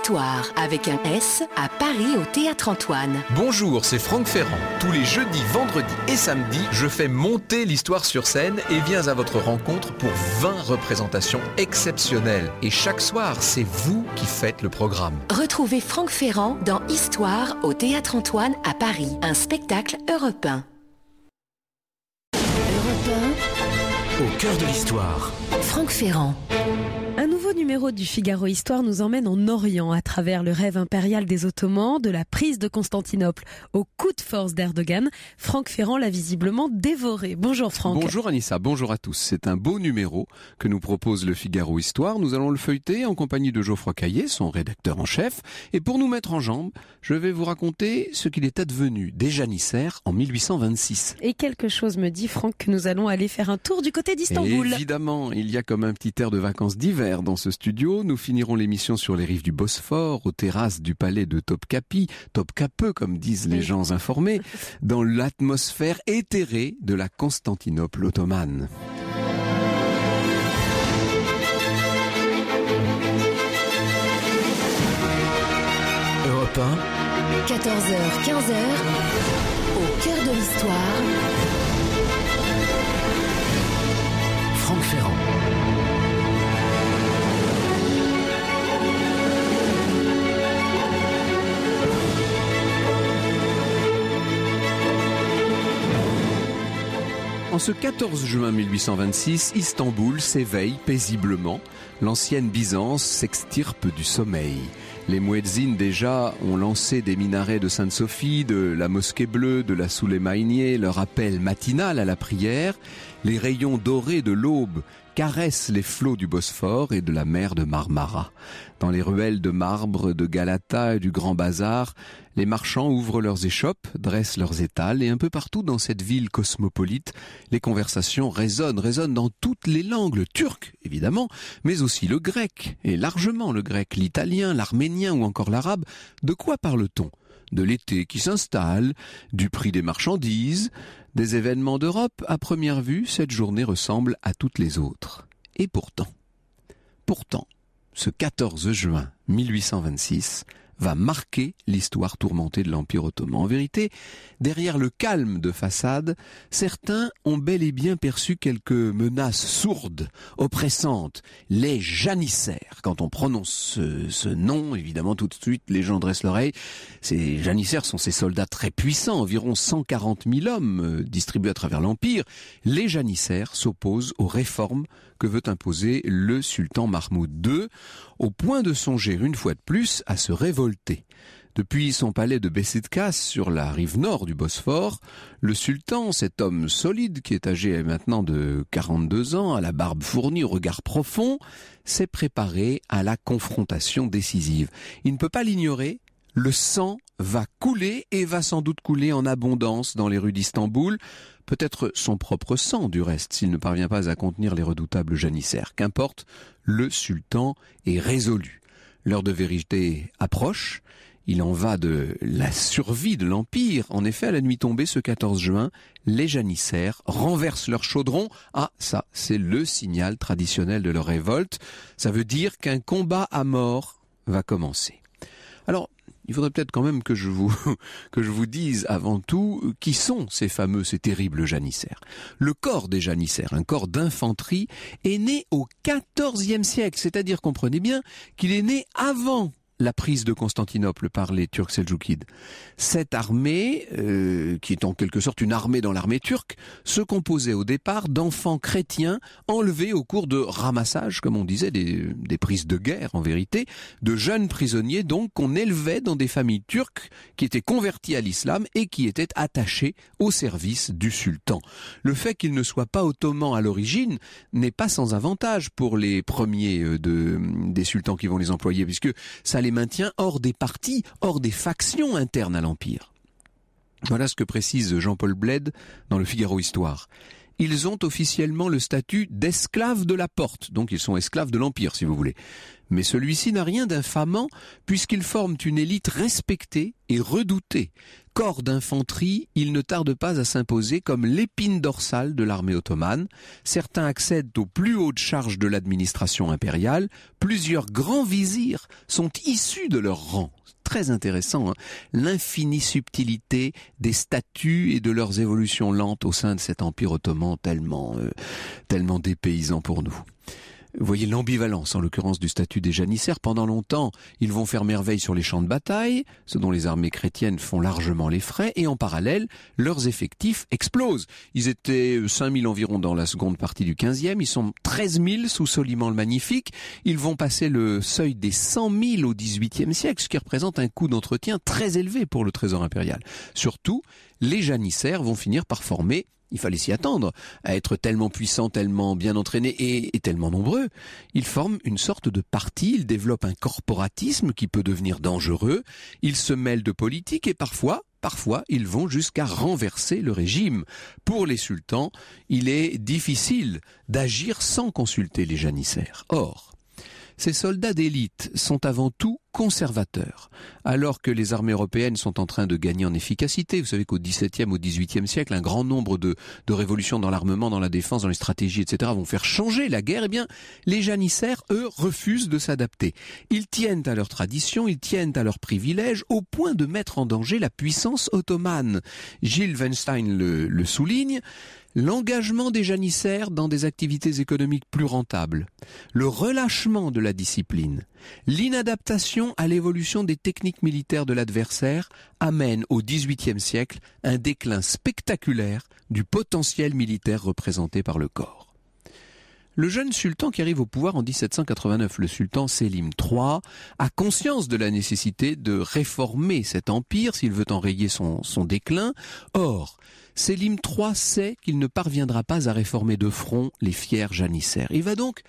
Histoire, avec un S, à Paris au Théâtre Antoine. Bonjour, c'est Franck Ferrand. Tous les jeudis, vendredis et samedis, je fais monter l'histoire sur scène et viens à votre rencontre pour 20 représentations exceptionnelles. Et chaque soir, c'est vous qui faites le programme. Retrouvez Franck Ferrand dans Histoire au Théâtre Antoine à Paris, un spectacle européen. Au cœur de l'histoire. Franck Ferrand. Un nouveau numéro du Figaro Histoire nous emmène en Orient à travers le rêve impérial des Ottomans, de la prise de Constantinople au coup de force d'Erdogan. Franck Ferrand l'a visiblement dévoré. Bonjour Franck. Bonjour Anissa, bonjour à tous. C'est un beau numéro que nous propose le Figaro Histoire. Nous allons le feuilleter en compagnie de Geoffroy Caillet, son rédacteur en chef. Et pour nous mettre en jambe, je vais vous raconter ce qu'il est advenu des janissaires en 1826. Et quelque chose me dit, Franck, que nous allons aller faire un tour du côté d'Istanbul. Évidemment, il y a comme un petit air de vacances d'hiver dans ce studio. Nous finirons l'émission sur les rives du Bosphore, aux terrasses du palais de Topkapi, Topkapı comme disent les gens informés, dans l'atmosphère éthérée de la Constantinople ottomane. Europe 1, 14h, 15h, au cœur de l'histoire. Franck Ferrand. En ce 14 juin 1826, Istanbul s'éveille paisiblement. L'ancienne Byzance s'extirpe du sommeil. Les muezzins déjà ont lancé des minarets de Sainte-Sophie, de la Mosquée Bleue, de la Souleymaniye, leur appel matinal à la prière. Les rayons dorés de l'aube caressent les flots du Bosphore et de la mer de Marmara. Dans les ruelles de marbre de Galata et du Grand Bazar, les marchands ouvrent leurs échoppes, dressent leurs étals et un peu partout dans cette ville cosmopolite, les conversations résonnent dans toutes les langues, le turc évidemment, mais aussi le grec, et largement le grec, l'italien, l'arménien ou encore l'arabe. De quoi parle-t-on ? De l'été qui s'installe, du prix des marchandises, des événements d'Europe. À première vue, cette journée ressemble à toutes les autres. Et pourtant, ce 14 juin 1826 va marquer l'histoire tourmentée de l'Empire ottoman. En vérité, derrière le calme de façade, certains ont bel et bien perçu quelques menaces sourdes, oppressantes, les janissaires. Quand on prononce ce nom, évidemment, tout de suite, les gens dressent l'oreille. Ces janissaires sont ces soldats très puissants, environ 140 000 hommes distribués à travers l'Empire. Les janissaires s'opposent aux réformes que veut imposer le sultan Mahmoud II, au point de songer une fois de plus à se révolter. Depuis son palais de Beşiktaş sur la rive nord du Bosphore, le sultan, cet homme solide qui est âgé maintenant de 42 ans, à la barbe fournie, au regard profond, s'est préparé à la confrontation décisive. Il ne peut pas l'ignorer. Le sang va couler et va sans doute couler en abondance dans les rues d'Istanbul. Peut-être son propre sang du reste, s'il ne parvient pas à contenir les redoutables janissaires. Qu'importe, le sultan est résolu. L'heure de vérité approche. Il en va de la survie de l'Empire. En effet, à la nuit tombée, ce 14 juin, les janissaires renversent leur chaudron. Ah, ça, c'est le signal traditionnel de leur révolte. Ça veut dire qu'un combat à mort va commencer. Alors, il faudrait peut-être quand même que je vous dise avant tout qui sont ces terribles janissaires. Le corps des janissaires, un corps d'infanterie, est né au XIVe siècle. C'est-à-dire, comprenez bien, qu'il est né avant la prise de Constantinople par les Turcs seldjoukides. Cette armée, qui est en quelque sorte une armée dans l'armée turque, se composait au départ d'enfants chrétiens enlevés au cours de ramassages, comme on disait, des prises de guerre en vérité, de jeunes prisonniers donc qu'on élevait dans des familles turques qui étaient converties à l'islam et qui étaient attachées au service du sultan. Le fait qu'ils ne soient pas ottomans à l'origine n'est pas sans avantage pour les premiers des sultans qui vont les employer, puisque ça les maintient hors des partis, hors des factions internes à l'Empire. Voilà ce que précise Jean-Paul Bled dans le Figaro Histoire. ils ont officiellement le statut d'esclaves de la porte, donc ils sont esclaves de l'Empire si vous voulez. Mais celui-ci n'a rien d'infamant puisqu'ils forment une élite respectée et redoutée. Corps d'infanterie, ils ne tardent pas à s'imposer comme l'épine dorsale de l'armée ottomane. Certains accèdent aux plus hautes charges de l'administration impériale. Plusieurs grands vizirs sont issus de leur rang. Très intéressant, hein, l'infinie subtilité des statuts et de leurs évolutions lentes au sein de cet empire ottoman tellement dépaysant pour nous. Vous voyez l'ambivalence, en l'occurrence, du statut des janissaires. Pendant longtemps, ils vont faire merveille sur les champs de bataille, ce dont les armées chrétiennes font largement les frais, et en parallèle, leurs effectifs explosent. Ils étaient 5000 environ dans la seconde partie du 15e, ils sont 13 000 sous Soliman le Magnifique, ils vont passer le seuil des 100 000 au 18e siècle, ce qui représente un coût d'entretien très élevé pour le trésor impérial. Surtout, les janissaires vont finir par former, il fallait s'y attendre, à être tellement puissants, tellement bien entraînés et tellement nombreux. Ils forment une sorte de parti, ils développent un corporatisme qui peut devenir dangereux, ils se mêlent de politique et parfois, ils vont jusqu'à renverser le régime. Pour les sultans, il est difficile d'agir sans consulter les janissaires. Or, ces soldats d'élite sont avant tout conservateurs, alors que les armées européennes sont en train de gagner en efficacité. Vous savez qu'au XVIIe, au XVIIIe siècle, un grand nombre de révolutions dans l'armement, dans la défense, dans les stratégies, etc. vont faire changer la guerre. Eh bien, les janissaires, eux, refusent de s'adapter. Ils tiennent à leurs traditions, ils tiennent à leurs privilèges, au point de mettre en danger la puissance ottomane. Gilles Weinstein le souligne. L'engagement des janissaires dans des activités économiques plus rentables, le relâchement de la discipline, l'inadaptation à l'évolution des techniques militaires de l'adversaire amènent au XVIIIe siècle un déclin spectaculaire du potentiel militaire représenté par le corps. Le jeune sultan qui arrive au pouvoir en 1789, le sultan Sélim III, a conscience de la nécessité de réformer cet empire s'il veut enrayer son déclin. Or, Sélim III sait qu'il ne parviendra pas à réformer de front les fiers janissaires. Il va donc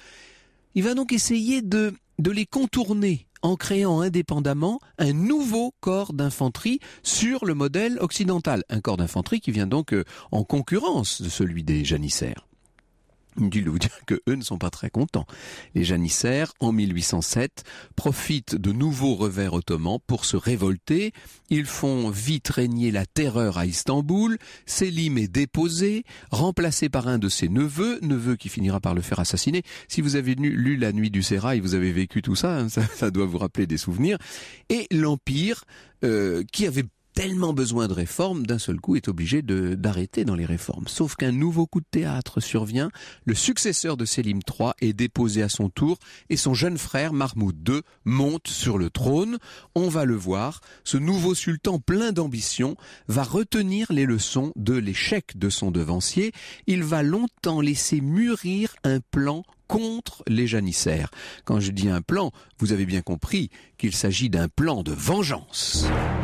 essayer de les contourner en créant indépendamment un nouveau corps d'infanterie sur le modèle occidental. Un corps d'infanterie qui vient donc en concurrence de celui des janissaires. Inutile de vous dire que eux ne sont pas très contents. Les janissaires, en 1807, profitent de nouveaux revers ottomans pour se révolter. Ils font vite régner la terreur à Istanbul. Sélim est déposé, remplacé par un de ses neveu qui finira par le faire assassiner. Si vous avez lu La Nuit du Sérail, vous avez vécu tout ça, hein, ça doit vous rappeler des souvenirs. Et l'Empire, qui avait tellement besoin de réformes, d'un seul coup est obligé d'arrêter dans les réformes. Sauf qu'un nouveau coup de théâtre survient, le successeur de Sélim III est déposé à son tour et son jeune frère Mahmoud II monte sur le trône. On va le voir, ce nouveau sultan plein d'ambition va retenir les leçons de l'échec de son devancier. Il va longtemps laisser mûrir un plan contre les janissaires. Quand je dis un plan, vous avez bien compris qu'il s'agit d'un plan de vengeance.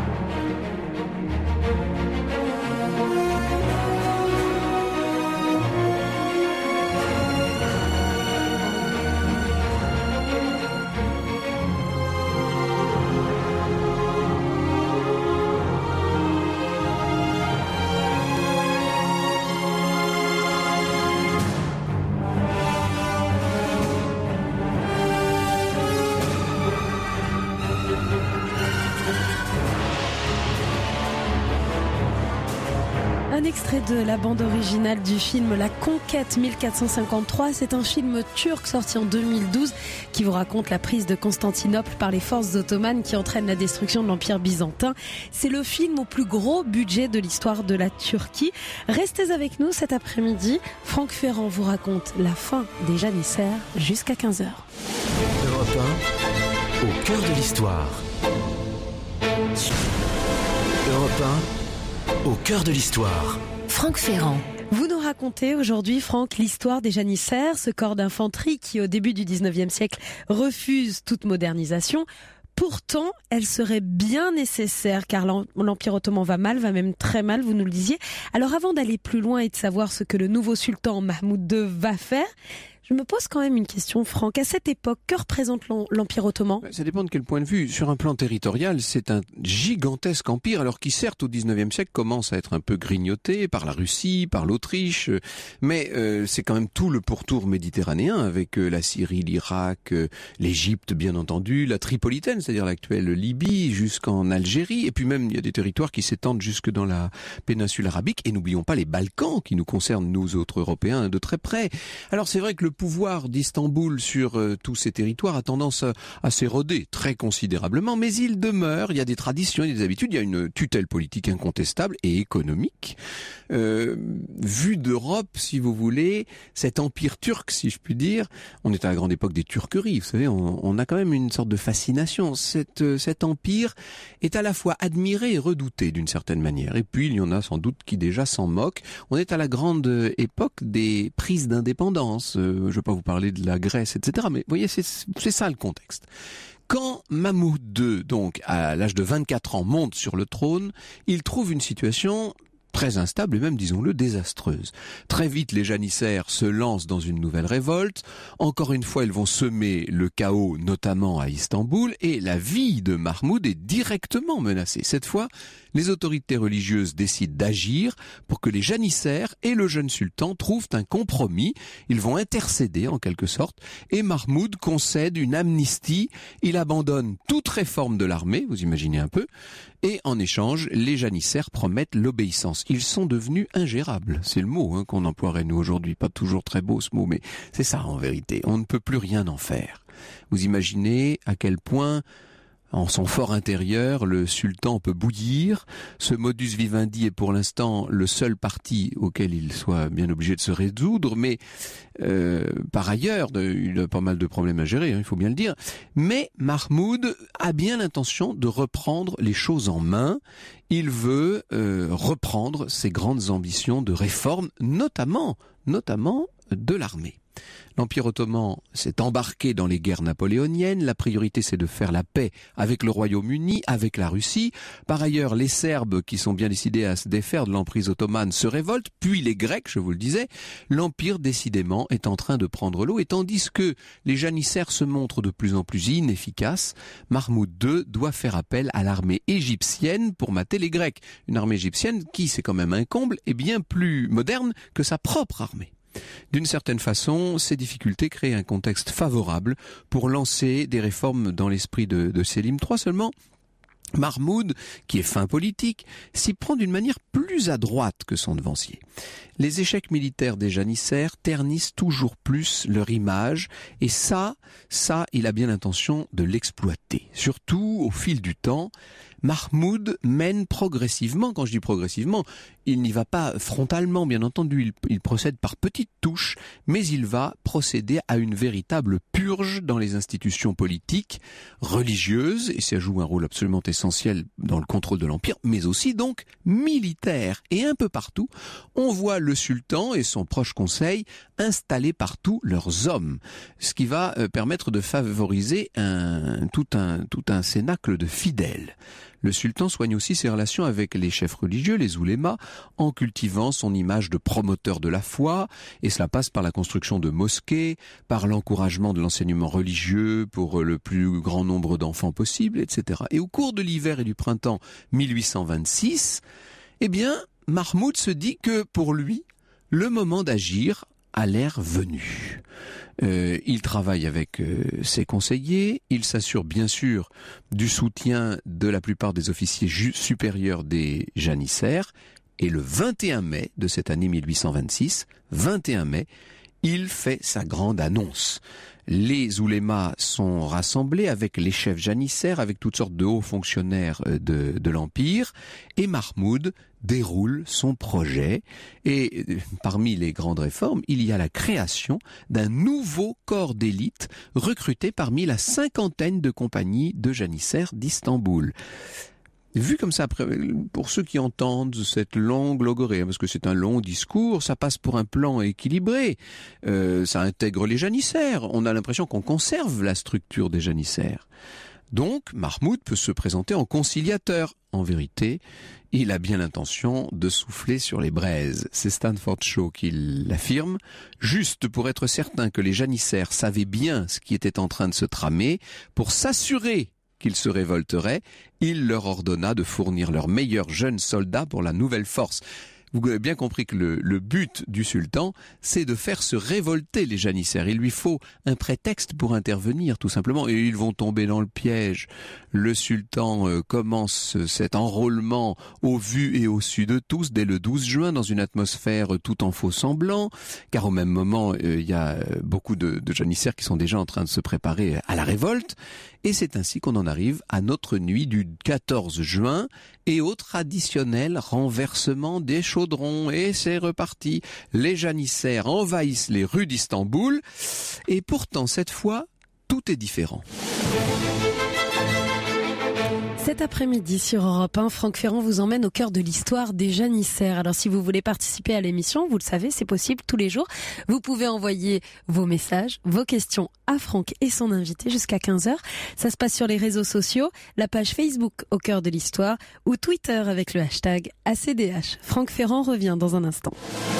Un extrait de la bande originale du film La Conquête 1453. C'est un film turc sorti en 2012 qui vous raconte la prise de Constantinople par les forces ottomanes qui entraîne la destruction de l'Empire byzantin. C'est le film au plus gros budget de l'histoire de la Turquie. Restez avec nous cet après-midi. Franck Ferrand vous raconte la fin des janissaires jusqu'à 15h. Europe 1, au cœur de l'histoire. Europe 1, au cœur de l'histoire. Franck Ferrand. Vous nous racontez aujourd'hui, Franck, l'histoire des janissaires, ce corps d'infanterie qui, au début du 19e siècle, refuse toute modernisation. Pourtant, elle serait bien nécessaire car l'Empire ottoman va mal, va même très mal, vous nous le disiez. Alors avant d'aller plus loin et de savoir ce que le nouveau sultan Mahmoud II va faire, Je me pose quand même une question, Franck. À cette époque, que représente l'Empire ottoman ? Ça dépend de quel point de vue. Sur un plan territorial, c'est un gigantesque empire, alors qui certes au 19e siècle commence à être un peu grignoté par la Russie, par l'Autriche, mais c'est quand même tout le pourtour méditerranéen avec la Syrie, l'Irak, l'Égypte bien entendu, la Tripolitaine, c'est-à-dire l'actuelle Libye, jusqu'en Algérie, et puis même il y a des territoires qui s'étendent jusque dans la péninsule arabique, et n'oublions pas les Balkans qui nous concernent nous autres Européens de très près. Alors c'est vrai que le pouvoir d'Istanbul sur tous ces territoires a tendance à s'éroder très considérablement, mais il demeure, il y a des traditions, il y a des habitudes, il y a une tutelle politique incontestable et économique. Vu d'Europe, si vous voulez, cet empire turc, si je puis dire, on est à la grande époque des turqueries, vous savez, on a quand même une sorte de fascination. Cet empire est à la fois admiré et redouté d'une certaine manière, et puis il y en a sans doute qui déjà s'en moquent. On est à la grande époque des prises d'indépendance, je ne vais pas vous parler de la Grèce, etc., mais vous voyez, c'est ça le contexte. Quand Mahmoud II, donc à l'âge de 24 ans, monte sur le trône, il trouve une situation très instable et même, disons-le, désastreuse. Très vite, les janissaires se lancent dans une nouvelle révolte. Encore une fois, ils vont semer le chaos, notamment à Istanbul, et la vie de Mahmoud est directement menacée. Cette fois, les autorités religieuses décident d'agir pour que les janissaires et le jeune sultan trouvent un compromis. Ils vont intercéder en quelque sorte, et Mahmoud concède une amnistie. Il abandonne toute réforme de l'armée, vous imaginez un peu, et en échange, les janissaires promettent l'obéissance. Ils sont devenus ingérables. C'est le mot qu'on emploierait nous aujourd'hui. Pas toujours très beau ce mot, mais c'est ça en vérité. On ne peut plus rien en faire. Vous imaginez à quel point, en son fort intérieur, le sultan peut bouillir. Ce modus vivendi est pour l'instant le seul parti auquel il soit bien obligé de se résoudre, mais par ailleurs, il a pas mal de problèmes à gérer, il faut bien le dire. Mais Mahmoud a bien l'intention de reprendre les choses en main. Il veut reprendre ses grandes ambitions de réforme, notamment de l'armée. L'Empire ottoman s'est embarqué dans les guerres napoléoniennes. La priorité, c'est de faire la paix avec le Royaume-Uni, avec la Russie. Par ailleurs, les Serbes, qui sont bien décidés à se défaire de l'emprise ottomane, se révoltent. Puis les Grecs, je vous le disais. L'Empire, décidément, est en train de prendre l'eau. Et tandis que les janissaires se montrent de plus en plus inefficaces, Mahmoud II doit faire appel à l'armée égyptienne pour mater les Grecs. Une armée égyptienne qui, c'est quand même un comble, est bien plus moderne que sa propre armée. D'une certaine façon, ces difficultés créent un contexte favorable pour lancer des réformes dans l'esprit de Sélim III. Seulement, Mahmoud, qui est fin politique, s'y prend d'une manière plus à droite que son devancier. Les échecs militaires des janissaires ternissent toujours plus leur image, et ça, il a bien l'intention de l'exploiter. Surtout, au fil du temps, Mahmoud mène progressivement, quand je dis progressivement, il n'y va pas frontalement, bien entendu, il procède par petites touches, mais il va procéder à une véritable purge dans les institutions politiques, religieuses, et ça joue un rôle absolument essentiel dans le contrôle de l'Empire, mais aussi donc militaire. Et un peu partout, on voit le sultan et son proche conseil installer partout leurs hommes, ce qui va permettre de favoriser tout un cénacle de fidèles. Le sultan soigne aussi ses relations avec les chefs religieux, les oulémas, en cultivant son image de promoteur de la foi, et cela passe par la construction de mosquées, par l'encouragement de l'enseignement religieux pour le plus grand nombre d'enfants possible, etc. Et au cours de l'hiver et du printemps 1826, Mahmoud se dit que pour lui, le moment d'agir a l'air venu. Il travaille avec ses conseillers, il s'assure bien sûr du soutien de la plupart des officiers supérieurs des janissaires, et le 21 mai de cette année 1826, il fait sa grande annonce. Les oulémas sont rassemblés avec les chefs janissaires, avec toutes sortes de hauts fonctionnaires de l'Empire, et Mahmoud déroule son projet. Et parmi les grandes réformes, il y a la création d'un nouveau corps d'élite recruté parmi la 50aine de compagnies de janissaires d'Istanbul. Vu comme ça, pour ceux qui entendent cette longue logorée, parce que c'est un long discours, ça passe pour un plan équilibré, ça intègre les janissaires, on a l'impression qu'on conserve la structure des janissaires. Donc, Mahmoud peut se présenter en conciliateur. En vérité, il a bien l'intention de souffler sur les braises. C'est Stanford Shaw qui l'affirme. Juste pour être certain que les janissaires savaient bien ce qui était en train de se tramer, pour s'assurer qu'ils se révolteraient, il leur ordonna de fournir leurs meilleurs jeunes soldats pour la nouvelle force. Vous avez bien compris que le but du sultan, c'est de faire se révolter les janissaires. Il lui faut un prétexte pour intervenir, tout simplement, et ils vont tomber dans le piège. Le sultan commence cet enrôlement au vu et au su de tous dès le 12 juin, dans une atmosphère tout en faux semblant, car au même moment, il y a beaucoup de janissaires qui sont déjà en train de se préparer à la révolte, et c'est ainsi qu'on en arrive à notre nuit du 14 juin, et au traditionnel renversement des chaudrons, et c'est reparti. Les janissaires envahissent les rues d'Istanbul, et pourtant cette fois, tout est différent. Cet après-midi sur Europe 1, Franck Ferrand vous emmène au cœur de l'histoire des janissaires. Alors si vous voulez participer à l'émission, vous le savez, c'est possible tous les jours. Vous pouvez envoyer vos messages, vos questions à Franck et son invité jusqu'à 15h. Ça se passe sur les réseaux sociaux, la page Facebook au cœur de l'histoire ou Twitter avec le hashtag ACDH. Franck Ferrand revient dans un instant.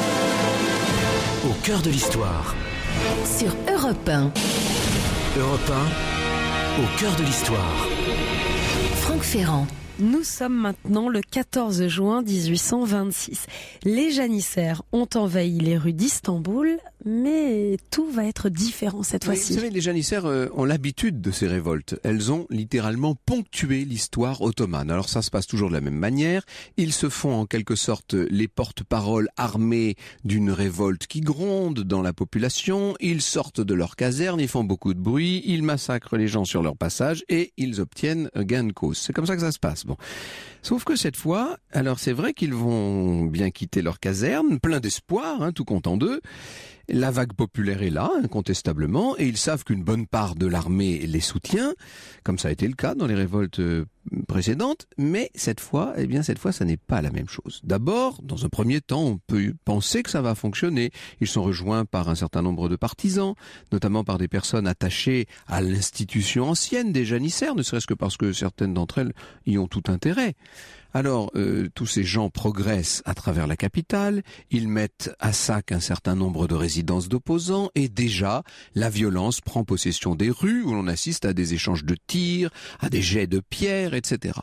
Au cœur de l'histoire. Sur Europe 1. Europe 1, au cœur de l'histoire. Franck Ferrand. Nous sommes maintenant le 14 juin 1826. Les janissaires ont envahi les rues d'Istanbul, mais tout va être différent cette fois-ci. Vous savez, les janissaires ont l'habitude de ces révoltes. Elles ont littéralement ponctué l'histoire ottomane. Alors ça se passe toujours de la même manière. Ils se font en quelque sorte les porte-paroles armés d'une révolte qui gronde dans la population. Ils sortent de leur caserne, ils font beaucoup de bruit, ils massacrent les gens sur leur passage et ils obtiennent gain de cause. C'est comme ça que ça se passe. Bon. Sauf que cette fois, alors c'est vrai qu'ils vont bien quitter leur caserne, plein d'espoir, tout content d'eux. La vague populaire est là, incontestablement, et ils savent qu'une bonne part de l'armée les soutient, comme ça a été le cas dans les révoltes précédentes, mais cette fois, ça n'est pas la même chose. D'abord, dans un premier temps, on peut penser que ça va fonctionner. Ils sont rejoints par un certain nombre de partisans, notamment par des personnes attachées à l'institution ancienne des janissaires, ne serait-ce que parce que certaines d'entre elles y ont tout intérêt. Alors, tous ces gens progressent à travers la capitale, ils mettent à sac un certain nombre de résidences d'opposants, et déjà, la violence prend possession des rues où l'on assiste à des échanges de tirs, à des jets de pierres, etc.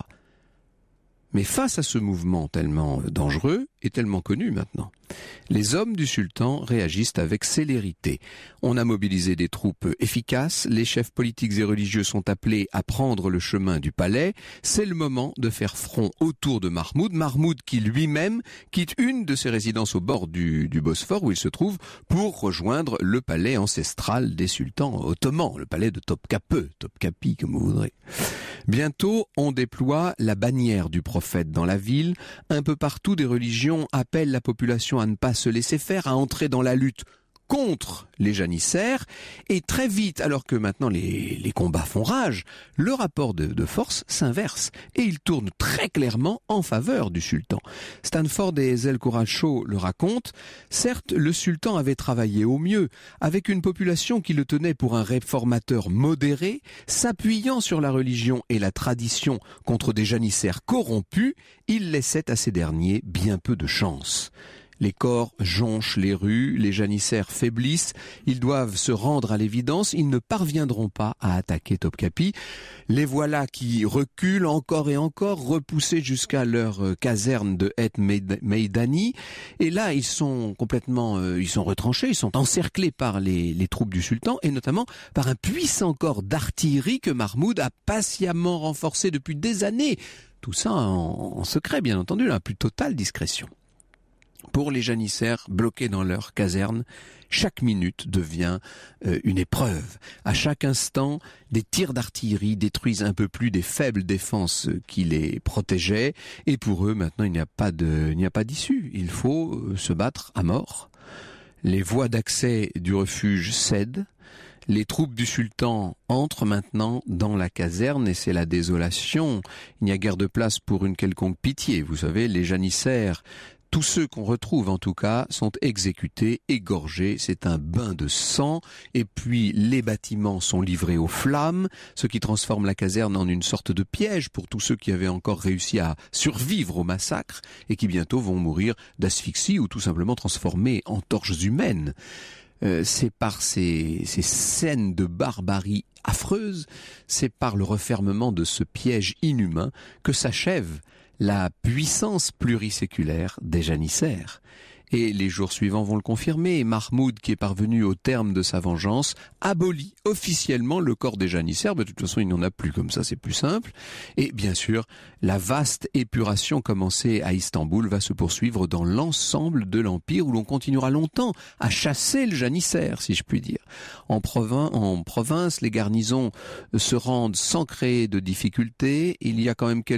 Mais face à ce mouvement tellement dangereux et tellement connu maintenant, les hommes du sultan réagissent avec célérité. On a mobilisé des troupes efficaces, les chefs politiques et religieux sont appelés à prendre le chemin du palais. C'est le moment de faire front autour de Mahmoud. Mahmoud qui lui-même quitte une de ses résidences au bord du Bosphore où il se trouve pour rejoindre le palais ancestral des sultans ottomans, le palais de Topkapi comme vous voudrez. Bientôt, on déploie la bannière du prophète dans la ville. Un peu partout, des religions appellent la population à ne pas se laisser faire, à entrer dans la lutte contre les janissaires. Et très vite, alors que maintenant les combats font rage, le rapport de force s'inverse. Et il tourne très clairement en faveur du sultan. Stanford et Zelkoral Shaw le racontent. Certes, le sultan avait travaillé au mieux, avec une population qui le tenait pour un réformateur modéré, s'appuyant sur la religion et la tradition contre des janissaires corrompus, il laissait à ces derniers bien peu de chance. Les corps jonchent les rues, les janissaires faiblissent, ils doivent se rendre à l'évidence, ils ne parviendront pas à attaquer Topkapi. Les voilà qui reculent encore et encore, repoussés jusqu'à leur caserne de Het Meidani. Et là, ils sont retranchés, ils sont encerclés par les troupes du sultan, et notamment par un puissant corps d'artillerie que Mahmoud a patiemment renforcé depuis des années. Tout ça en secret, bien entendu, la plus totale discrétion. Pour les janissaires bloqués dans leur caserne, chaque minute devient une épreuve. À chaque instant, des tirs d'artillerie détruisent un peu plus des faibles défenses qui les protégeaient. Et pour eux, maintenant, il n'y a pas d'issue. Il faut se battre à mort. Les voies d'accès du refuge cèdent. Les troupes du sultan entrent maintenant dans la caserne et c'est la désolation. Il n'y a guère de place pour une quelconque pitié. Vous savez, les janissaires Tous ceux qu'on retrouve en tout cas sont exécutés, égorgés, c'est un bain de sang, et puis les bâtiments sont livrés aux flammes, ce qui transforme la caserne en une sorte de piège pour tous ceux qui avaient encore réussi à survivre au massacre et qui bientôt vont mourir d'asphyxie ou tout simplement transformés en torches humaines. C'est par ces scènes de barbarie affreuse, c'est par le refermement de ce piège inhumain que s'achève la puissance pluriséculaire des janissaires. Et les jours suivants vont le confirmer, et Mahmoud, qui est parvenu au terme de sa vengeance, abolit officiellement le corps des janissaires. De toute façon, il n'en a plus, comme ça c'est plus simple. Et bien sûr, la vaste épuration commencée à Istanbul va se poursuivre dans l'ensemble de l'Empire, où l'on continuera longtemps à chasser le janissaire, si je puis dire. En province, les garnisons se rendent sans créer de difficultés. Il y a quand même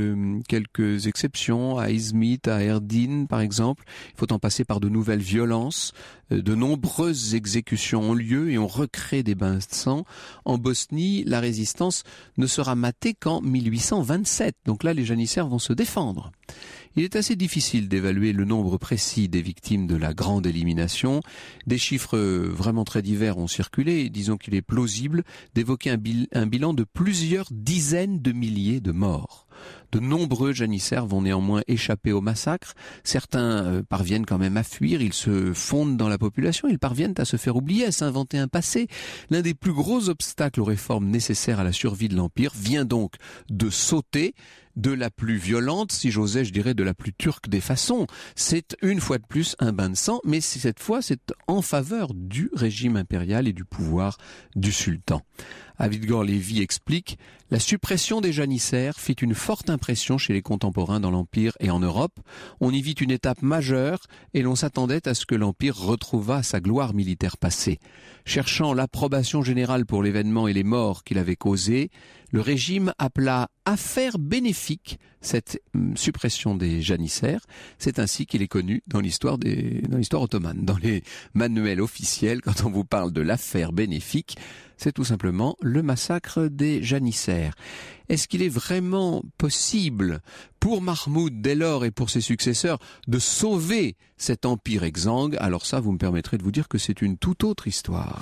quelques exceptions, à Izmit, à Erdin par exemple. Il faut en passer par de nouvelles violences, de nombreuses exécutions ont lieu et on recrée des bains de sang. En Bosnie, la résistance ne sera matée qu'en 1827. Donc là, les janissaires vont se défendre. Il est assez difficile d'évaluer le nombre précis des victimes de la grande élimination. Des chiffres vraiment très divers ont circulé et disons qu'il est plausible d'évoquer un bilan de plusieurs dizaines de milliers de morts. De nombreux janissaires vont néanmoins échapper au massacre. Certains parviennent quand même à fuir, ils se fondent dans la population, ils parviennent à se faire oublier, à s'inventer un passé. L'un des plus gros obstacles aux réformes nécessaires à la survie de l'Empire vient donc de sauter de la plus violente, si j'osais, je dirais de la plus turque des façons. C'est une fois de plus un bain de sang, mais cette fois c'est en faveur du régime impérial et du pouvoir du sultan. Avidgor Lévy explique « La suppression des janissaires fit une forte impression chez les contemporains dans l'Empire et en Europe. On y vit une étape majeure et l'on s'attendait à ce que l'Empire retrouvât sa gloire militaire passée. Cherchant l'approbation générale pour l'événement et les morts qu'il avait causés, le régime appela affaire bénéfique cette suppression des janissaires. C'est ainsi qu'il est connu dans l'histoire ottomane. Dans les manuels officiels, quand on vous parle de l'affaire bénéfique, c'est tout simplement le massacre des janissaires. Est-ce qu'il est vraiment possible pour Mahmoud dès lors et pour ses successeurs de sauver cet empire exsangue? Alors ça, vous me permettrez de vous dire que c'est une toute autre histoire.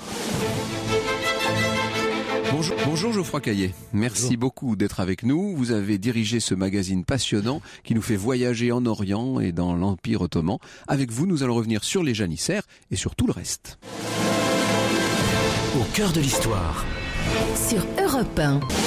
Bonjour Geoffroy Caillet, merci beaucoup d'être avec nous. Vous avez dirigé ce magazine passionnant qui nous fait voyager en Orient et dans l'Empire ottoman. Avec vous, nous allons revenir sur les janissaires et sur tout le reste. Au cœur de l'histoire. Sur Europe 1. Europe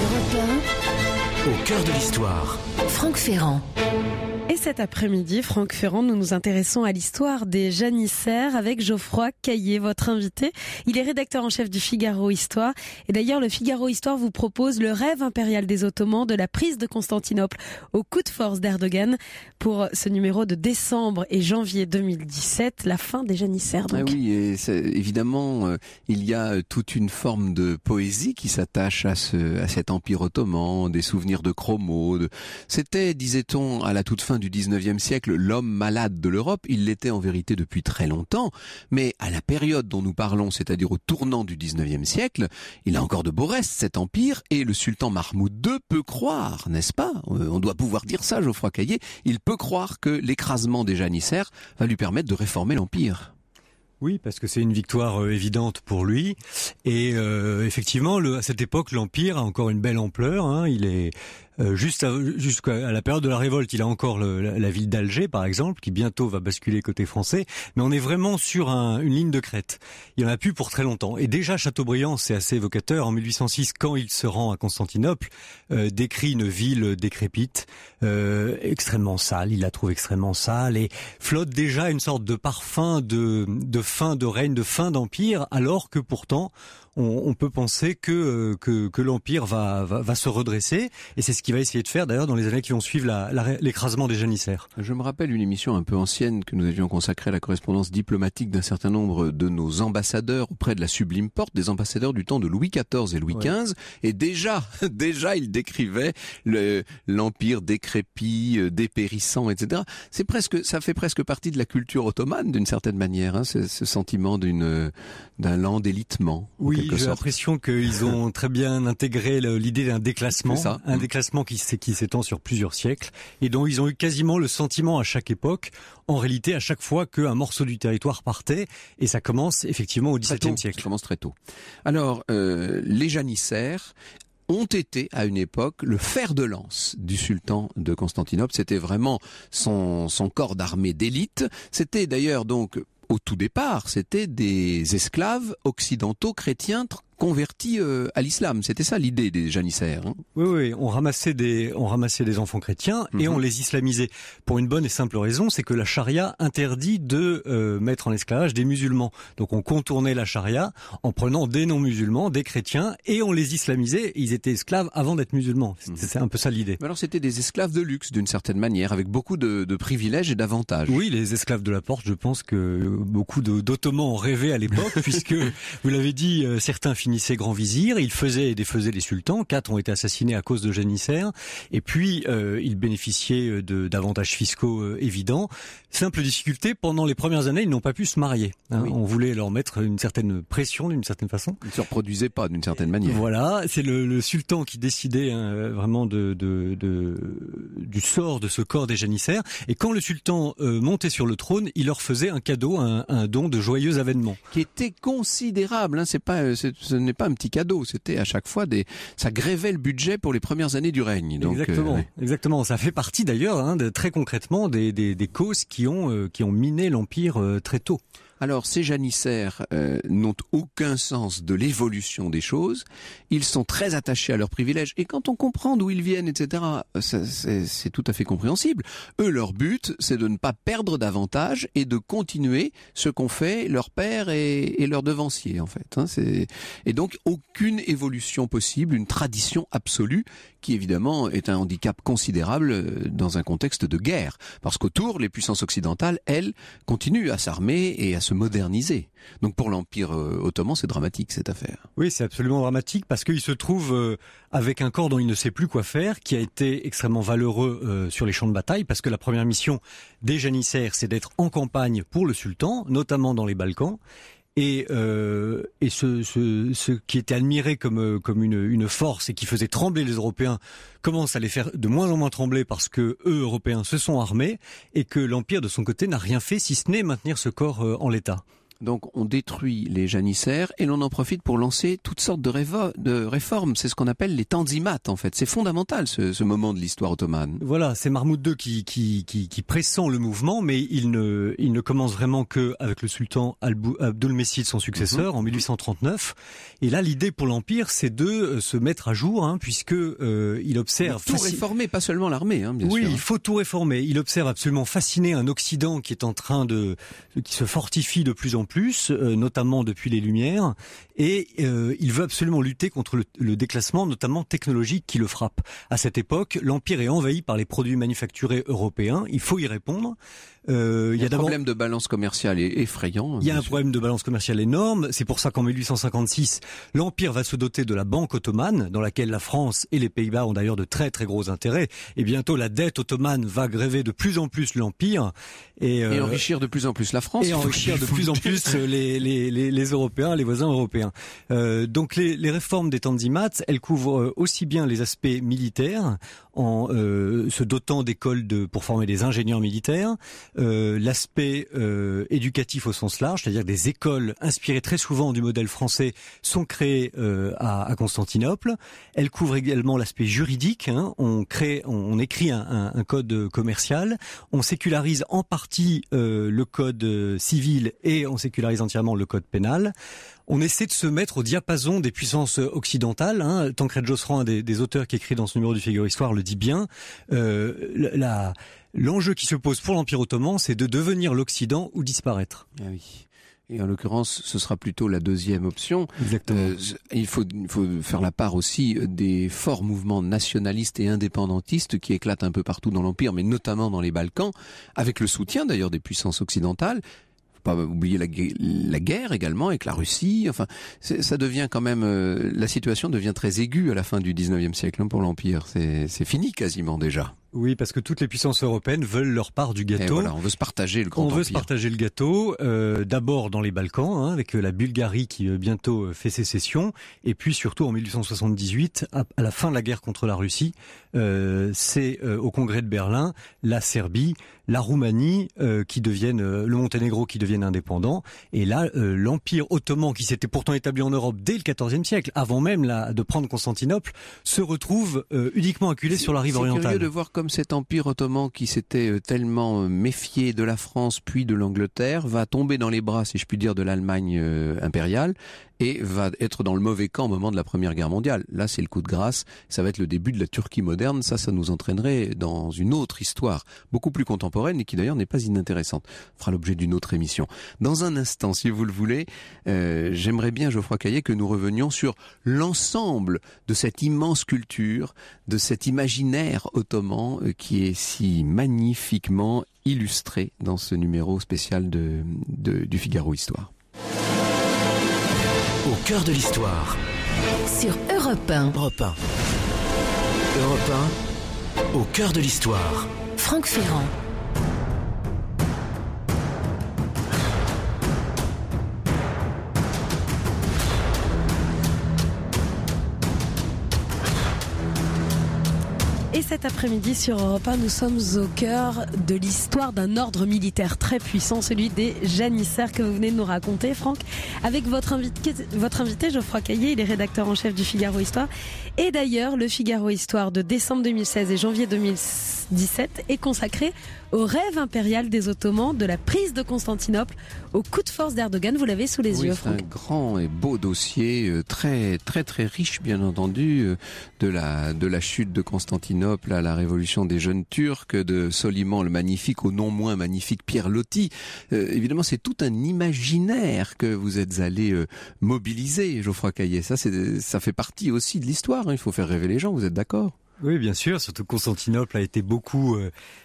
1. Au cœur de l'histoire. Franck Ferrand. Et cet après-midi, Franck Ferrand, nous nous intéressons à l'histoire des janissaires avec Geoffroy Caillet, votre invité. Il est rédacteur en chef du Figaro Histoire. Et d'ailleurs, le Figaro Histoire vous propose le rêve impérial des Ottomans de la prise de Constantinople au coup de force d'Erdogan pour ce numéro de décembre et janvier 2017, la fin des janissaires. Donc. Ah oui, et évidemment, il y a toute une forme de poésie qui s'attache à cet empire ottoman, des souvenirs de Chromo. C'était, disait-on, à la toute fin du 19e siècle, l'homme malade de l'Europe. Il l'était en vérité depuis très longtemps, mais à la période dont nous parlons, c'est-à-dire au tournant du 19e siècle, il a encore de beaux restes, cet empire, et le sultan Mahmoud II peut croire, n'est-ce pas? On doit pouvoir dire ça, Geoffroy Caillet. Il peut croire que l'écrasement des janissaires va lui permettre de réformer l'empire. Oui, parce que c'est une victoire évidente pour lui. Et effectivement, à cette époque, l'Empire a encore une belle ampleur. Hein. Il est jusqu'à la période de la révolte, il a encore la ville d'Alger, par exemple, qui bientôt va basculer côté français. Mais on est vraiment sur une ligne de crête. Il y en a plus pour très longtemps. Et déjà, Chateaubriand, c'est assez évocateur. En 1806, quand il se rend à Constantinople, décrit une ville décrépite, extrêmement sale. Il la trouve extrêmement sale et flotte déjà une sorte de parfum de fin de règne, de fin d'empire, alors que pourtant on peut penser que l'empire va se redresser, et c'est ce qu'il va essayer de faire d'ailleurs dans les années qui vont suivre l'écrasement des janissaires. Je me rappelle une émission un peu ancienne que nous avions consacrée à la correspondance diplomatique d'un certain nombre de nos ambassadeurs auprès de la Sublime Porte, des ambassadeurs du temps de Louis XIV et Louis XV, et déjà ils décrivaient l'empire décrépit, dépérissant, etc. Ça fait presque partie de la culture ottomane d'une certaine manière, hein, ce sentiment d'un lent délitement. Oui, quelque j'ai sorte. l'impression qu'ils ont très bien intégré l'idée d'un déclassement, C'est ça. un déclassement qui s'étend sur plusieurs siècles et dont ils ont eu quasiment le sentiment à chaque époque, en réalité à chaque fois qu'un morceau du territoire partait, et ça commence effectivement au XVIIe siècle. Ça commence très tôt. Alors, les janissaires ont été à une époque le fer de lance du sultan de Constantinople. C'était vraiment son corps d'armée d'élite. C'était d'ailleurs donc au tout départ, c'était des esclaves occidentaux chrétiens convertis à l'islam. C'était ça l'idée des janissaires. Hein. Oui, on ramassait des enfants chrétiens et on les islamisait. Pour une bonne et simple raison, c'est que la charia interdit de mettre en esclavage des musulmans. Donc on contournait la charia en prenant des non-musulmans, des chrétiens, et on les islamisait. Ils étaient esclaves avant d'être musulmans. C'est un peu ça l'idée. Mais alors c'était des esclaves de luxe d'une certaine manière, avec beaucoup de privilèges et d'avantages. Oui, les esclaves de la porte, je pense que beaucoup d'Ottomans en rêvaient à l'époque, puisque, vous l'avez dit, certains finissaient grands vizirs, ils faisaient et défaisaient les sultans, 4 ont été assassinés à cause de janissaires, et puis ils bénéficiaient d'avantages fiscaux évidents. Simple difficulté, pendant les premières années, ils n'ont pas pu se marier. Hein. Oui. On voulait leur mettre une certaine pression, d'une certaine façon. Ils ne se reproduisaient pas, d'une certaine manière. Voilà, c'est le sultan qui décidait vraiment du sort de ce corps des janissaires, et quand le sultan montait sur le trône, il leur faisait un cadeau, un don de joyeux avènements. Qui était considérable, hein. Ce n'est pas un petit cadeau, c'était à chaque fois ça grévait le budget pour les premières années du règne. Donc, exactement. Ça fait partie d'ailleurs, très concrètement, des causes qui ont miné l'Empire très tôt. Alors, ces janissaires n'ont aucun sens de l'évolution des choses. Ils sont très attachés à leurs privilèges. Et quand on comprend d'où ils viennent, etc., c'est tout à fait compréhensible. Eux, leur but, c'est de ne pas perdre davantage et de continuer ce qu'ont fait leur père et leurs devanciers, en fait. Et donc, aucune évolution possible, une tradition absolue, qui évidemment est un handicap considérable dans un contexte de guerre. Parce qu'autour, les puissances occidentales, elles, continuent à s'armer et à se moderniser. Donc pour l'Empire ottoman, c'est dramatique cette affaire. Oui, c'est absolument dramatique parce qu'il se trouve avec un corps dont il ne sait plus quoi faire, qui a été extrêmement valeureux sur les champs de bataille, parce que la première mission des janissaires, c'est d'être en campagne pour le sultan, notamment dans les Balkans. Et ce qui était admiré comme une force et qui faisait trembler les Européens commence à les faire de moins en moins trembler parce que eux, Européens, se sont armés et que l'Empire de son côté n'a rien fait si ce n'est maintenir ce corps en l'état. Donc on détruit les janissaires et l'on en profite pour lancer toutes sortes de réformes. C'est ce qu'on appelle les tanzimates en fait. C'est fondamental ce moment de l'histoire ottomane. Voilà, c'est Mahmoud II qui pressent le mouvement, mais il ne commence vraiment que avec le sultan Abdülmecid, son successeur, en 1839. Et là, l'idée pour l'Empire, c'est de se mettre à jour, puisque il observe... Tout réformer, pas seulement l'armée, bien sûr. Oui, il faut tout réformer. Il observe absolument fasciné un Occident qui est en train qui se fortifie de plus en plus, notamment depuis les Lumières, et il veut absolument lutter contre le déclassement, notamment technologique, qui le frappe. À cette époque, l'Empire est envahi par les produits manufacturés européens, il faut y répondre. Il y a un problème de balance commerciale effrayant. Il y a un problème de balance commerciale énorme, c'est pour ça qu'en 1856, l'Empire va se doter de la Banque ottomane, dans laquelle la France et les Pays-Bas ont d'ailleurs de très très gros intérêts, et bientôt la dette ottomane va gréver de plus en plus l'Empire. Et enrichir de plus en plus la France. Et enrichir de plus en plus les Européens, les voisins européens. Donc les réformes des tanzimates, elles couvrent aussi bien les aspects militaires, en se dotant d'écoles pour former des ingénieurs militaires, l'aspect éducatif au sens large, c'est-à-dire des écoles inspirées très souvent du modèle français sont créées à Constantinople. Elles couvrent également l'aspect juridique, on écrit un code commercial, on sécularise en partie le code civil et on sécularise entièrement le code pénal. On essaie de se mettre au diapason des puissances occidentales. Tancred Josserand, un des auteurs qui écrit dans ce numéro du Figaro Histoire, le dit bien. L'enjeu qui se pose pour l'Empire ottoman, c'est de devenir l'Occident ou disparaître. Ah oui. Et en l'occurrence, ce sera plutôt la deuxième option. Exactement. Il faut faire la part aussi des forts mouvements nationalistes et indépendantistes qui éclatent un peu partout dans l'Empire, mais notamment dans les Balkans, avec le soutien d'ailleurs des puissances occidentales. Pas oublier la guerre également avec la Russie. Enfin, ça devient quand même la situation devient très aiguë à la fin du 19e siècle pour l'Empire. C'est fini quasiment déjà. Oui, parce que toutes les puissances européennes veulent leur part du gâteau. Et voilà, on veut se partager le grand empire. On veut se partager le gâteau, d'abord dans les Balkans, avec la Bulgarie qui bientôt fait sécession, et puis surtout en 1878, à la fin de la guerre contre la Russie, c'est au Congrès de Berlin, la Serbie, la Roumanie qui deviennent, le Monténégro qui deviennent indépendants, et là l'Empire ottoman qui s'était pourtant établi en Europe dès le XIVe siècle, avant même de prendre Constantinople, se retrouve uniquement acculé sur la rive orientale. C'est curieux de voir comme cet empire ottoman qui s'était tellement méfié de la France puis de l'Angleterre va tomber dans les bras, si je puis dire, de l'Allemagne impériale et va être dans le mauvais camp au moment de la Première Guerre mondiale. Là, c'est le coup de grâce. Ça va être le début de la Turquie moderne. Ça nous entraînerait dans une autre histoire, beaucoup plus contemporaine et qui d'ailleurs n'est pas inintéressante. Fera l'objet d'une autre émission. Dans un instant, si vous le voulez, j'aimerais bien, Geoffroy Caillet, que nous revenions sur l'ensemble de cette immense culture, de cet imaginaire ottoman qui est si magnifiquement illustré dans ce numéro spécial du Figaro Histoire. Au cœur de l'histoire. Sur Europe 1. Europe 1. Europe 1. Au cœur de l'histoire. Franck Ferrand. Et cet après-midi sur Europe 1, nous sommes au cœur de l'histoire d'un ordre militaire très puissant, celui des janissaires que vous venez de nous raconter, Franck, avec votre invité Geoffroy Caillet, il est rédacteur en chef du Figaro Histoire. Et d'ailleurs, le Figaro Histoire de décembre 2016 et janvier 2017 est consacré au rêve impérial des Ottomans, de la prise de Constantinople au coup de force d'Erdogan. Vous l'avez sous les yeux, Franck. C'est un grand et beau dossier, très très très riche, bien entendu, de la chute de Constantinople à la révolution des jeunes Turcs, de Soliman le Magnifique au non moins magnifique Pierre Loti. Évidemment, c'est tout un imaginaire que vous êtes allé mobiliser, Geoffroy Caillet. Ça fait partie aussi de l'histoire. Il faut faire rêver les gens. Vous êtes d'accord ? Oui, bien sûr. Surtout Constantinople a été beaucoup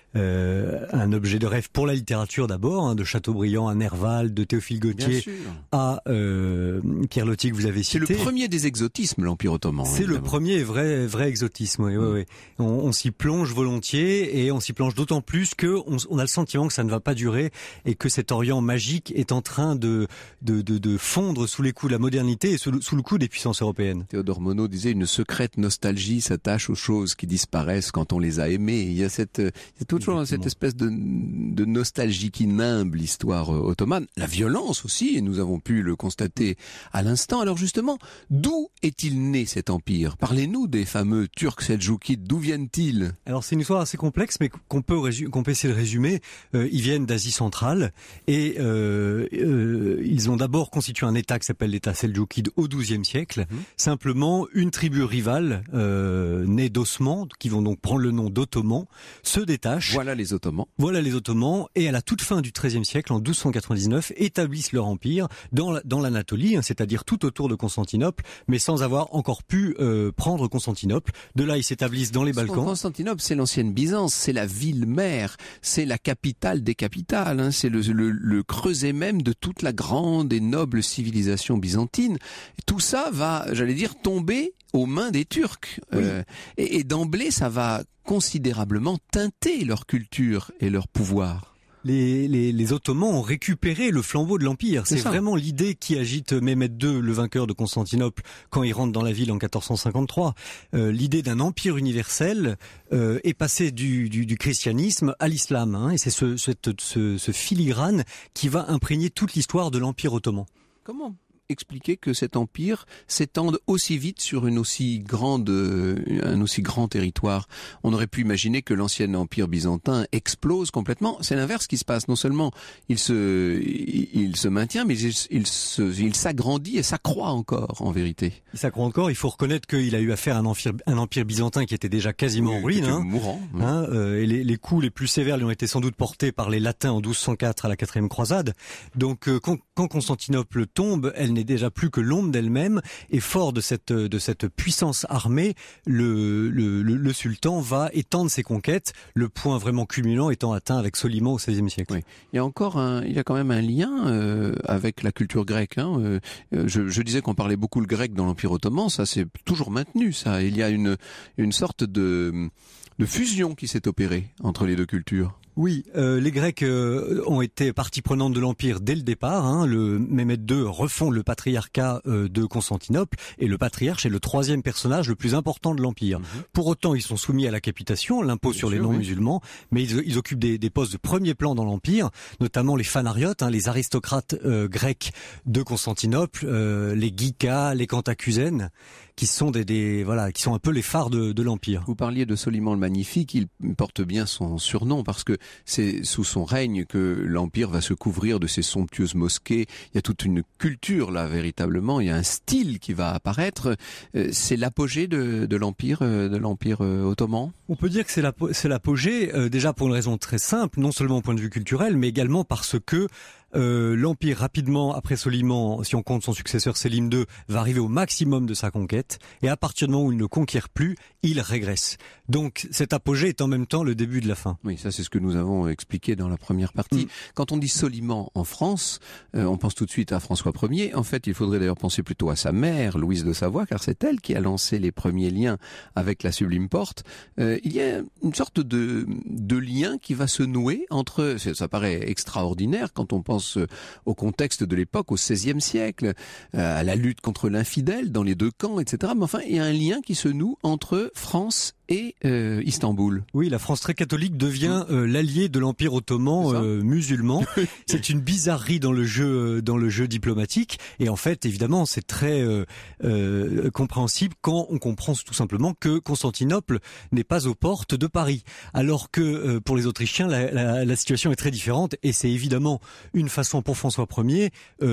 un objet de rêve pour la littérature d'abord, de Chateaubriand à Nerval, de Théophile Gautier à Pierre Loti que vous avez cité. C'est le premier des exotismes, l'Empire ottoman. C'est évidemment le premier vrai exotisme. Oui. On s'y plonge volontiers et on s'y plonge d'autant plus que on a le sentiment que ça ne va pas durer et que cet Orient magique est en train de fondre sous les coups de la modernité et sous le coup des puissances européennes. Théodore Monod disait une secrète nostalgie s'attache aux choses qui disparaissent quand on les a aimées. Il y a toujours cette espèce de nostalgie qui nimbe l'histoire ottomane. La violence aussi, et nous avons pu le constater à l'instant. Alors justement, d'où est-il né cet empire ? Parlez-nous des fameux Turcs seldjoukides, d'où viennent-ils ? Alors c'est une histoire assez complexe, mais qu'on peut essayer de résumer. Ils viennent d'Asie centrale, et ils ont d'abord constitué un État qui s'appelle l'État seldjoukide au XIIe siècle. Simplement, une tribu rivale, née d'Osmans, qui vont donc prendre le nom d'Ottomans, se détache. Voilà les Ottomans, et à la toute fin du XIIIe siècle, en 1299, établissent leur empire dans l'Anatolie, c'est-à-dire tout autour de Constantinople, mais sans avoir encore pu prendre Constantinople. De là, ils s'établissent dans les Balkans. Constantinople, c'est l'ancienne Byzance, c'est la ville-mère, c'est la capitale des capitales, c'est le creuset même de toute la grande et noble civilisation byzantine. Tout ça va, j'allais dire, tomber aux mains des Turcs. Oui. Et d'emblée, ça va considérablement teinter leur culture et leur pouvoir. Les Ottomans ont récupéré le flambeau de l'Empire. C'est vraiment l'idée qui agite Mehmed II, le vainqueur de Constantinople, quand il rentre dans la ville en 1453. L'idée d'un empire universel est passée du christianisme à l'islam. Et c'est ce filigrane qui va imprégner toute l'histoire de l'Empire ottoman. Comment expliquer que cet empire s'étende aussi vite sur un aussi grand territoire? On aurait pu imaginer que l'ancien empire byzantin explose complètement. C'est l'inverse qui se passe. Non seulement il se maintient, mais il s'agrandit et s'accroît encore, en vérité. Il s'accroît encore. Il faut reconnaître qu'il a eu affaire à un empire byzantin qui était déjà quasiment en ruine. Mourant. Et les coups les plus sévères lui ont été sans doute portés par les Latins en 1204 à la 4e croisade. Donc, quand Constantinople tombe, elle n'est déjà plus que l'ombre d'elle-même, et fort de cette puissance armée, le sultan va étendre ses conquêtes, le point vraiment culminant étant atteint avec Soliman au XVIe siècle. Oui. Il y a quand même un lien avec la culture grecque. Je disais qu'on parlait beaucoup le grec dans l'Empire ottoman, ça c'est toujours maintenu. Ça, il y a une sorte de fusion qui s'est opérée entre les deux cultures. Oui, les Grecs ont été partie prenante de l'Empire dès le départ. Le Mehmed II refond le patriarcat de Constantinople et le patriarche est le troisième personnage le plus important de l'Empire. Pour autant, ils sont soumis à la capitation, l'impôt sur les non-musulmans, mais ils occupent des postes de premier plan dans l'Empire, notamment les phanariotes, les aristocrates grecs de Constantinople, les Gyka, les Cantacuzènes, qui sont qui sont un peu les phares de l'Empire. Vous parliez de Soliman le Magnifique, il porte bien son surnom parce que c'est sous son règne que l'Empire va se couvrir de ces somptueuses mosquées. Il y a toute une culture là, véritablement. Il y a un style qui va apparaître. C'est l'apogée de l'Empire ottoman. On peut dire que c'est l'apogée, déjà pour une raison très simple, non seulement au point de vue culturel, mais également parce que l'Empire, rapidement après Soliman, si on compte son successeur Sélim II, va arriver au maximum de sa conquête, et à partir du moment où il ne conquiert plus, il régresse. Donc cet apogée est en même temps le début de la fin. Oui, ça c'est ce que nous avons expliqué dans la première partie. Quand on dit Soliman en France, on pense tout de suite à François Ier. En fait, il faudrait d'ailleurs penser plutôt à sa mère, Louise de Savoie, car c'est elle qui a lancé les premiers liens avec la Sublime Porte. Il y a une sorte de lien qui va se nouer entre, ça paraît extraordinaire quand on pense au contexte de l'époque, au XVIe siècle, à la lutte contre l'infidèle dans les deux camps, etc. Mais enfin, il y a un lien qui se noue entre France et Istanbul. Oui, la France très catholique devient l'allié de l'Empire ottoman musulman. C'est une bizarrerie dans le jeu diplomatique, et en fait, évidemment, c'est très compréhensible quand on comprend tout simplement que Constantinople n'est pas aux portes de Paris, alors que pour les Autrichiens, la situation est très différente, et c'est évidemment une façon pour François Ier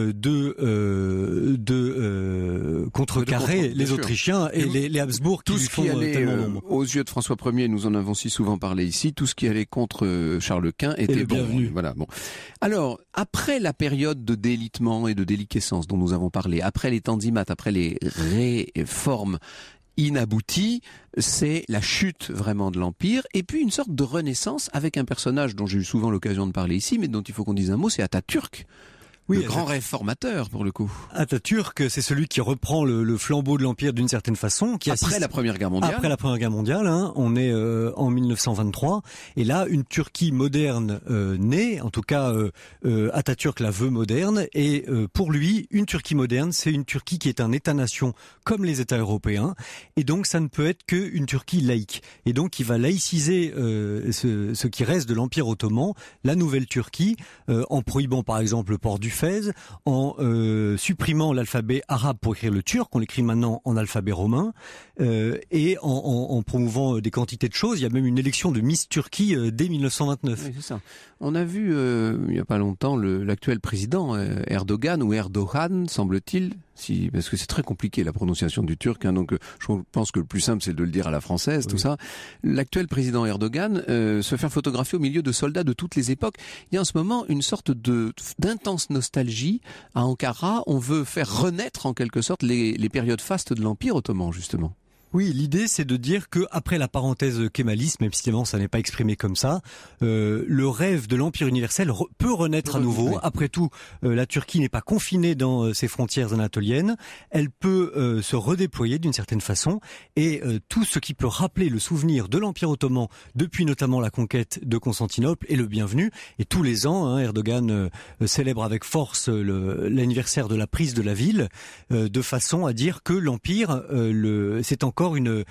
de contrecarrer les Autrichiens et les Habsbourg qui lui font tellement d'ombre. Aux yeux de François Ier, nous en avons si souvent parlé ici, tout ce qui allait contre Charles Quint était bienvenu. Voilà, bon. Alors, après la période de délitement et de déliquescence dont nous avont parlé, après les tanzimat, après les réformes inabouties, c'est la chute vraiment de l'Empire, et puis une sorte de renaissance avec un personnage dont j'ai eu souvent l'occasion de parler ici, mais dont il faut qu'on dise un mot, c'est Atatürk. Oui, le grand réformateur pour le coup. Atatürk, c'est celui qui reprend le flambeau de l'Empire d'une certaine façon. Après la Première Guerre mondiale. Après la Première Guerre mondiale, on est en 1923, et là une Turquie moderne naît. En tout cas, Atatürk la veut moderne, et pour lui, une Turquie moderne, c'est une Turquie qui est un État-nation comme les États européens, et donc ça ne peut être qu'une Turquie laïque. Et donc il va laïciser ce qui reste de l'Empire ottoman, la nouvelle Turquie, en prohibant par exemple le port du Fès, en supprimant l'alphabet arabe pour écrire le turc, on l'écrit maintenant en alphabet romain, et en promouvant des quantités de choses. Il y a même une élection de Miss Turquie dès 1929. Oui, c'est ça. On a vu il n'y a pas longtemps l'actuel président Erdogan, ou Erdogan semble-t-il, parce que c'est très compliqué la prononciation du turc, donc je pense que le plus simple c'est de le dire à la française, tout ça. L'actuel président Erdogan se fait photographier au milieu de soldats de toutes les époques. Il y a en ce moment une sorte d'intense nostalgie à Ankara. On veut faire renaître en quelque sorte les périodes fastes de l'Empire ottoman, justement. Oui, l'idée c'est de dire que après la parenthèse kémaliste, même si évidemment ça n'est pas exprimé comme ça, le rêve de l'Empire universel peut renaître à nouveau. Oui. Après tout, la Turquie n'est pas confinée dans ses frontières anatoliennes, elle peut se redéployer d'une certaine façon, et tout ce qui peut rappeler le souvenir de l'Empire ottoman depuis notamment la conquête de Constantinople est le bienvenu. Et tous les ans, Erdogan célèbre avec force l'anniversaire de la prise de la ville, de façon à dire que l'Empire, c'est encore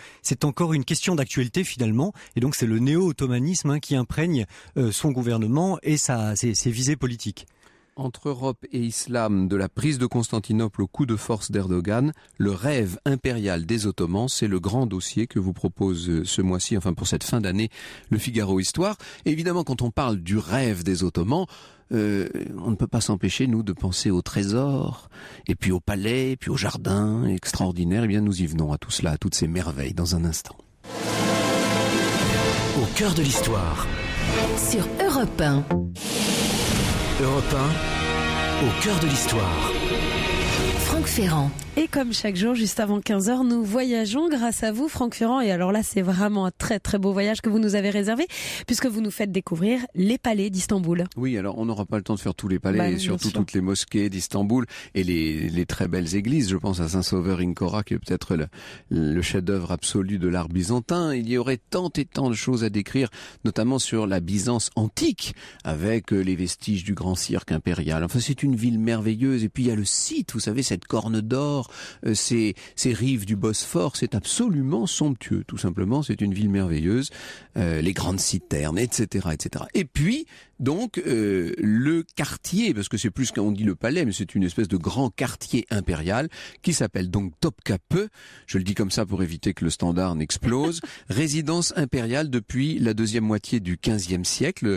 une question d'actualité finalement, et donc c'est le néo-ottomanisme qui imprègne son gouvernement et ses visées politiques. Entre Europe et Islam, de la prise de Constantinople au coup de force d'Erdogan, le rêve impérial des Ottomans, c'est le grand dossier que vous propose ce mois-ci, enfin pour cette fin d'année, le Figaro Histoire. Et évidemment, quand on parle du rêve des Ottomans, on ne peut pas s'empêcher, nous, de penser aux trésors, et puis au palais, et puis aux jardins extraordinaires. Eh bien, nous y venons à tout cela, à toutes ces merveilles, dans un instant. Au cœur de l'histoire. Sur Europe 1. Europe 1, au cœur de l'histoire. Franck Ferrand. Et comme chaque jour, juste avant 15h, nous voyageons grâce à vous, Franck Ferrand. Et alors là, c'est vraiment un très très beau voyage que vous nous avez réservé, puisque vous nous faites découvrir les palais d'Istanbul. Oui, alors on n'aura pas le temps de faire tous les palais, et surtout toutes les mosquées d'Istanbul et les très belles églises. Je pense à Saint-Sauveur Inkora, qui est peut-être le chef-d'œuvre absolu de l'art byzantin. Il y aurait tant et tant de choses à décrire, notamment sur la Byzance antique, avec les vestiges du grand cirque impérial. Enfin, c'est une ville merveilleuse. Et puis il y a le site, vous savez, cette corne d'or, ces rives du Bosphore, c'est absolument somptueux. Tout simplement, c'est une ville merveilleuse. Les grandes citernes, etc., etc. Et puis, donc, le quartier, parce que c'est plus qu'on dit le palais, mais c'est une espèce de grand quartier impérial qui s'appelle donc Topkapı. Je le dis comme ça pour éviter que le standard n'explose. Résidence impériale depuis la deuxième moitié du XVe siècle.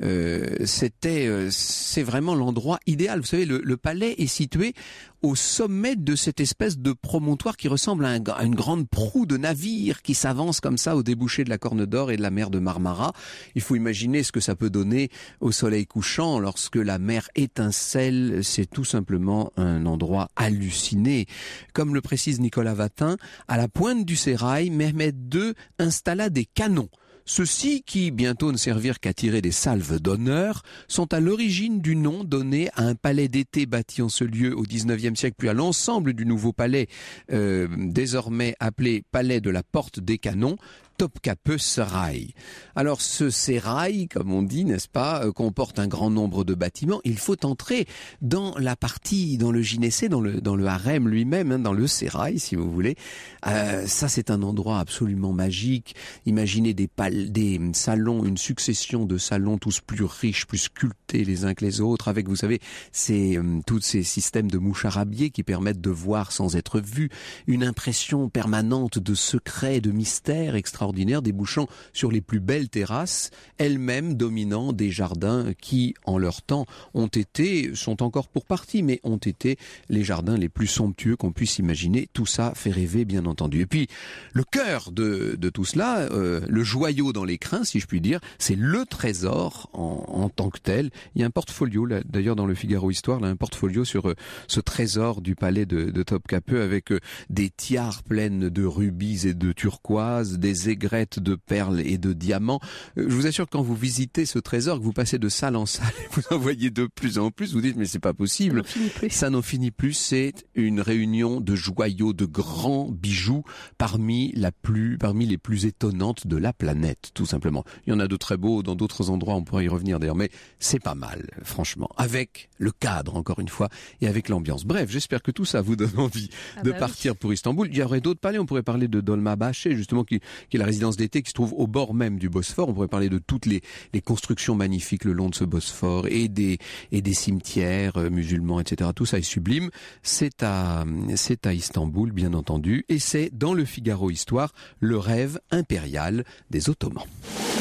C'est vraiment l'endroit idéal. Vous savez, le palais est situé au sommet de cette espèce de promontoire qui ressemble à une grande proue de navire qui s'avance comme ça au débouché de la Corne d'Or et de la mer de Marmara. Il faut imaginer ce que ça peut donner au soleil couchant lorsque la mer étincelle. C'est tout simplement un endroit halluciné. Comme le précise Nicolas Vatin, à la pointe du sérail, Mehmed II installa des canons. Ceux-ci, qui bientôt ne servirent qu'à tirer des salves d'honneur, sont à l'origine du nom donné à un palais d'été bâti en ce lieu au XIXe siècle, puis à l'ensemble du nouveau palais, désormais appelé Palais de la Porte des Canons, Topkapı Saray. Alors ce sérail, comme on dit, n'est-ce pas, comporte un grand nombre de bâtiments. Il faut entrer dans la partie, dans le gynécée, dans le harem lui-même, dans le sérail, si vous voulez. Ça, c'est un endroit absolument magique. Imaginez des salons, une succession de salons tous plus riches, plus sculptés les uns que les autres, avec, vous savez, tous ces systèmes de moucharabiés qui permettent de voir sans être vu, une impression permanente de secret, de mystère extraordinaire, débouchant sur les plus belles terrasses, elles-mêmes dominant des jardins qui, en leur temps, sont encore pour partie, mais ont été les jardins les plus somptueux qu'on puisse imaginer. Tout ça fait rêver, bien entendu. Et puis, le cœur de tout cela, le joyau dans les crins, si je puis dire, c'est le trésor en tant que tel. Il y a un portfolio, là, d'ailleurs dans le Figaro Histoire, là, un portfolio sur ce trésor du palais de Topkapı, avec des tiares pleines de rubis et de turquoises, des aigrettes de perles et de diamants. Je vous assure que quand vous visitez ce trésor, que vous passez de salle en salle, vous en voyez de plus en plus, vous dites mais c'est pas possible. Ça n'en finit plus. C'est une réunion de joyaux, de grands bijoux parmi les plus étonnantes de la planète, tout simplement. Il y en a de très beaux dans d'autres endroits, on pourrait y revenir d'ailleurs, mais c'est pas mal, franchement. Avec le cadre, encore une fois, et avec l'ambiance. Bref, j'espère que tout ça vous donne envie de partir pour Istanbul. Il y aurait d'autres palais, on pourrait parler de Dolmabahçe, justement, qui est la résidence d'été qui se trouve au bord même du Bosphore. On pourrait parler de toutes les constructions magnifiques le long de ce Bosphore et des cimetières musulmans, etc. Tout ça est sublime. C'est à Istanbul, bien entendu, et c'est dans le Figaro Histoire, le rêve impérial des Ottomans.